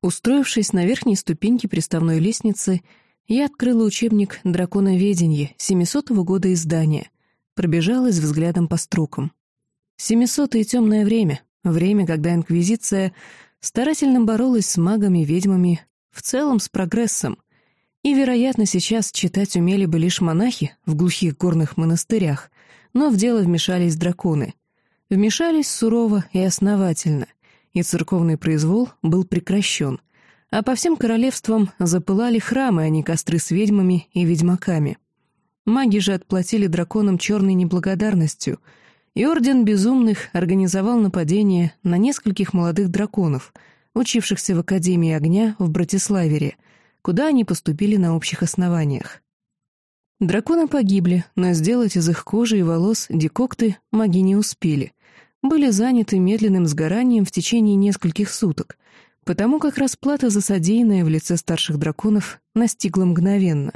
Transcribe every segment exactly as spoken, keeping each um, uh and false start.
Устроившись на верхней ступеньке приставной лестницы, я открыла учебник «Драконоведение» семисотого года издания, пробежалась взглядом по строкам. Семисотое темное время, время, когда Инквизиция старательно боролась с магами, ведьмами, в целом с прогрессом, и, вероятно, сейчас читать умели бы лишь монахи в глухих горных монастырях, но в дело вмешались драконы. Вмешались сурово и основательно, и церковный произвол был прекращен, а по всем королевствам запылали храмы, а не костры с ведьмами и ведьмаками. Маги же отплатили драконам черной неблагодарностью, и Орден Безумных организовал нападение на нескольких молодых драконов, учившихся в Академии Огня в Братиславере, куда они поступили на общих основаниях. Драконы погибли, но сделать из их кожи и волос декокты маги не успели, были заняты медленным сгоранием в течение нескольких суток, потому как расплата за содеянное в лице старших драконов настигла мгновенно.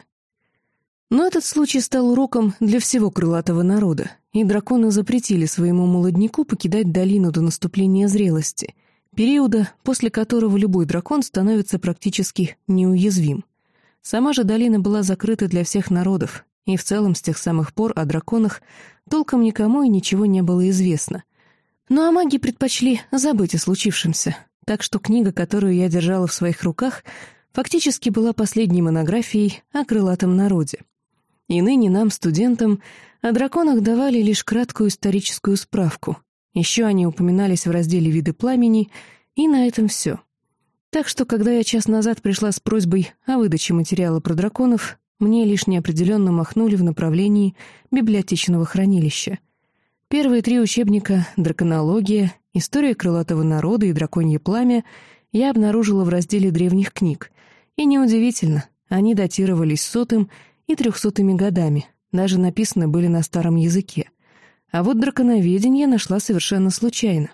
Но этот случай стал уроком для всего крылатого народа, и драконы запретили своему молодняку покидать долину до наступления зрелости, периода, после которого любой дракон становится практически неуязвим. Сама же долина была закрыта для всех народов, и в целом с тех самых пор о драконах толком никому и ничего не было известно. Ну а маги предпочли забыть о случившемся, так что книга, которую я держала в своих руках, фактически была последней монографией о крылатом народе. И ныне нам, студентам, о драконах давали лишь краткую историческую справку. Еще они упоминались в разделе «Виды пламени», и на этом все. Так что, когда я час назад пришла с просьбой о выдаче материала про драконов, мне лишь неопределенно махнули в направлении библиотечного хранилища. Первые три учебника «Драконология», «История крылатого народа» и «Драконье пламя» я обнаружила в разделе древних книг. И неудивительно, они датировались сотым и трехсотыми годами, даже написаны были на старом языке. А вот драконоведение нашла совершенно случайно.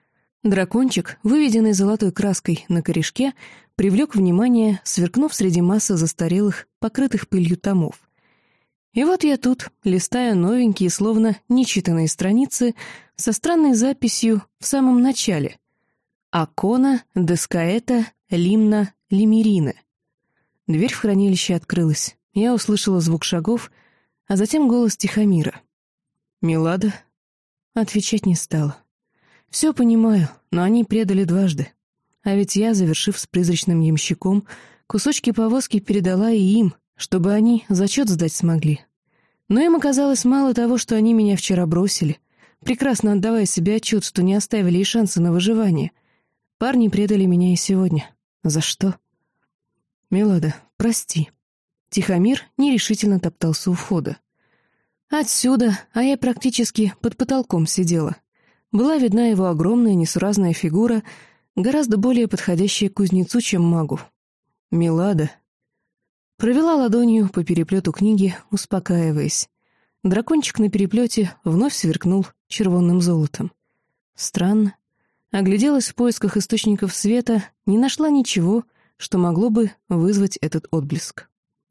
Дракончик, выведенный золотой краской на корешке, привлек внимание, сверкнув среди массы застарелых, покрытых пылью томов. И вот я тут, листая новенькие, словно нечитанные страницы, со странной записью в самом начале. «Акона, Дескаэта, Лимна, Лимерина». Дверь в хранилище открылась. Я услышала звук шагов, а затем голос Тихомира. «Милада?» Отвечать не стала. «Все понимаю, но они предали дважды. А ведь я, завершив с призрачным ямщиком, кусочки повозки передала и им, чтобы они зачет сдать смогли. Но им оказалось мало того, что они меня вчера бросили, прекрасно отдавая себе отчет, что не оставили и шанса на выживание. Парни предали меня и сегодня. За что?» «Милада, прости». Тихомир нерешительно топтался у входа. Отсюда, а я практически под потолком сидела. Была видна его огромная несуразная фигура, гораздо более подходящая к кузнецу, чем магу. «Милада». Провела ладонью по переплету книги, успокаиваясь. Дракончик на переплете вновь сверкнул червонным золотом. Странно. Огляделась в поисках источников света, не нашла ничего, что могло бы вызвать этот отблеск.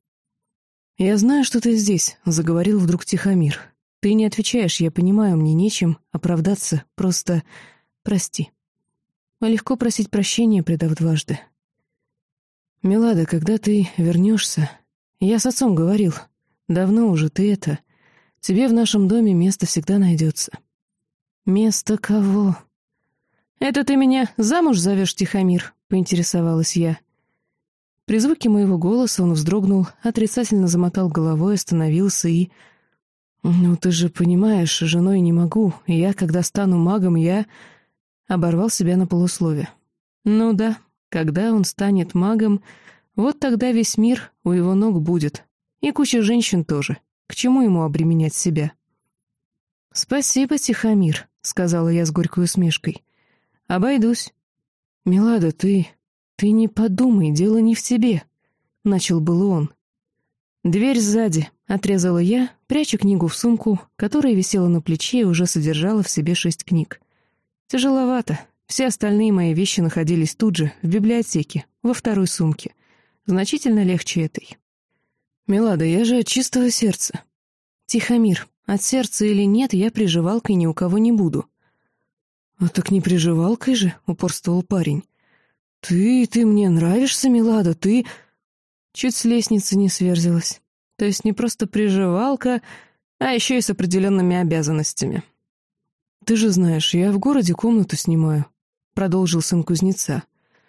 «Я знаю, что ты здесь», — заговорил вдруг Тихомир. «Ты не отвечаешь, я понимаю, мне нечем оправдаться, просто прости». А легко просить прощения, предав дважды. «Милада, когда ты вернешься...» Я с отцом говорил. «Давно уже ты это... Тебе в нашем доме место всегда найдется». «Место кого?» «Это ты меня замуж зовешь, Тихомир?» — поинтересовалась я. При звуке моего голоса он вздрогнул, отрицательно замотал головой, остановился и... «Ну, ты же понимаешь, женой не могу, и я, когда стану магом, я...» Оборвал себя на полуслове. «Ну да, когда он станет магом, вот тогда весь мир у его ног будет. И куча женщин тоже. К чему ему обременять себя?» «Спасибо, Тихомир», — сказала я с горькой усмешкой. «Обойдусь». «Милада, ты... ты не подумай, дело не в тебе», — начал было он. «Дверь сзади», — отрезала я, пряча книгу в сумку, которая висела на плече и уже содержала в себе шесть книг. «Тяжеловато. Все остальные мои вещи находились тут же, в библиотеке, во второй сумке. Значительно легче этой». «Милада, я же от чистого сердца». «Тихомир, от сердца или нет, я приживалкой ни у кого не буду». «А так не приживалкой же», — упорствовал парень. «Ты, ты мне нравишься, Милада, ты...» Чуть с лестницы не сверзилась. То есть не просто приживалка, а еще и с определенными обязанностями. «Ты же знаешь, я в городе комнату снимаю», — продолжил сын кузнеца.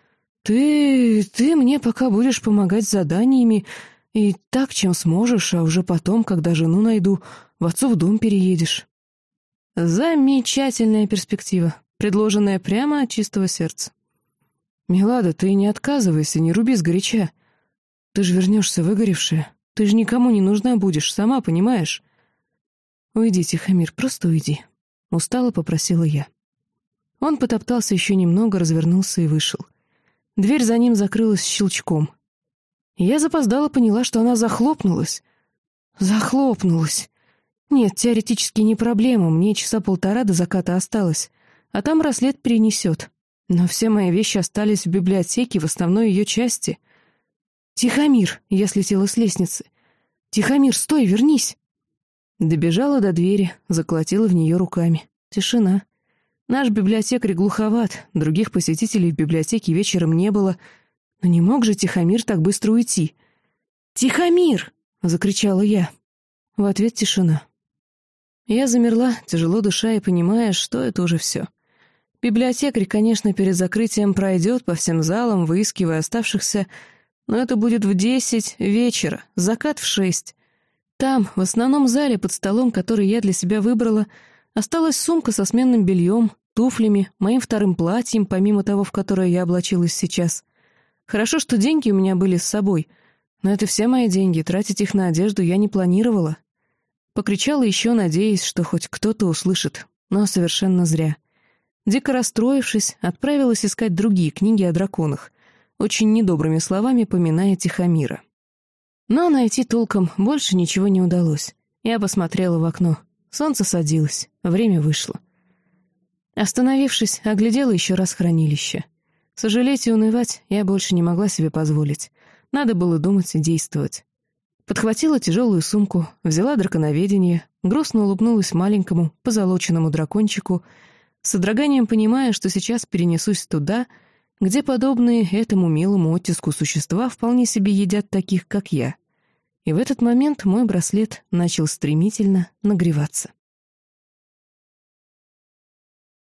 «Ты... ты мне пока будешь помогать с заданиями и так, чем сможешь, а уже потом, когда жену найду, в отцов дом переедешь». Замечательная перспектива, предложенная прямо от чистого сердца. «Милада, ты не отказывайся, не руби сгоряча. Ты же вернешься выгоревшая. Ты же никому не нужна будешь, сама понимаешь?» «Уйди, Тихомир, просто уйди», — устало попросила я. Он потоптался еще немного, развернулся и вышел. Дверь за ним закрылась щелчком. Я запоздала поняла, что она захлопнулась. Захлопнулась. Нет, теоретически не проблема, мне часа полтора до заката осталось, а там рассвет перенесет. Но все мои вещи остались в библиотеке, в основной ее части. «Тихомир!» — я слетела с лестницы. «Тихомир, стой, вернись!» Добежала до двери, заколотила в нее руками. Тишина. Наш библиотекарь глуховат, других посетителей в библиотеке вечером не было. Но не мог же Тихомир так быстро уйти. «Тихомир!» — закричала я. В ответ тишина. Я замерла, тяжело дыша и понимая, что это уже все. Библиотекарь, конечно, перед закрытием пройдет по всем залам, выискивая оставшихся, но это будет в десять вечера, закат в шесть. Там, в основном зале, под столом, который я для себя выбрала, осталась сумка со сменным бельем, туфлями, моим вторым платьем, помимо того, в которое я облачилась сейчас. Хорошо, что деньги у меня были с собой, но это все мои деньги, тратить их на одежду я не планировала. Покричала еще, надеясь, что хоть кто-то услышит, но совершенно зря. Дико расстроившись, отправилась искать другие книги о драконах, очень недобрыми словами поминая Тихомира. Но найти толком больше ничего не удалось. Я посмотрела в окно. Солнце садилось, время вышло. Остановившись, оглядела еще раз хранилище. Сожалеть и унывать я больше не могла себе позволить. Надо было думать и действовать. Подхватила тяжелую сумку, взяла драконоведение, грустно улыбнулась маленькому, позолоченному дракончику, с содроганием понимая, что сейчас перенесусь туда, где подобные этому милому оттиску существа вполне себе едят таких, как я. И в этот момент мой браслет начал стремительно нагреваться.